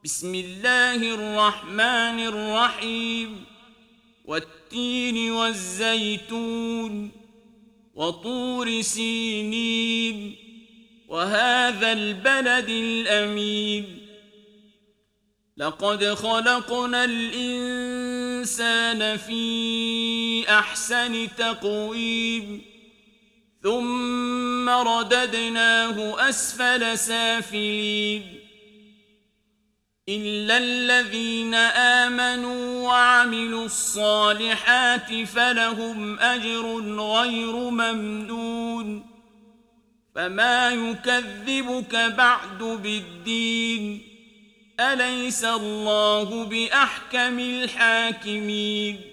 بسم الله الرحمن الرحيم والتين والزيتون وطور سينين وهذا البلد الأمين لقد خلقنا الإنسان في أحسن تقويم ثم رددناه أسفل سافلين إلا الذين آمنوا وعملوا الصالحات فلهم أجر غير ممنون فما يكذبك بعد بالدين أليس الله بأحكم الحاكمين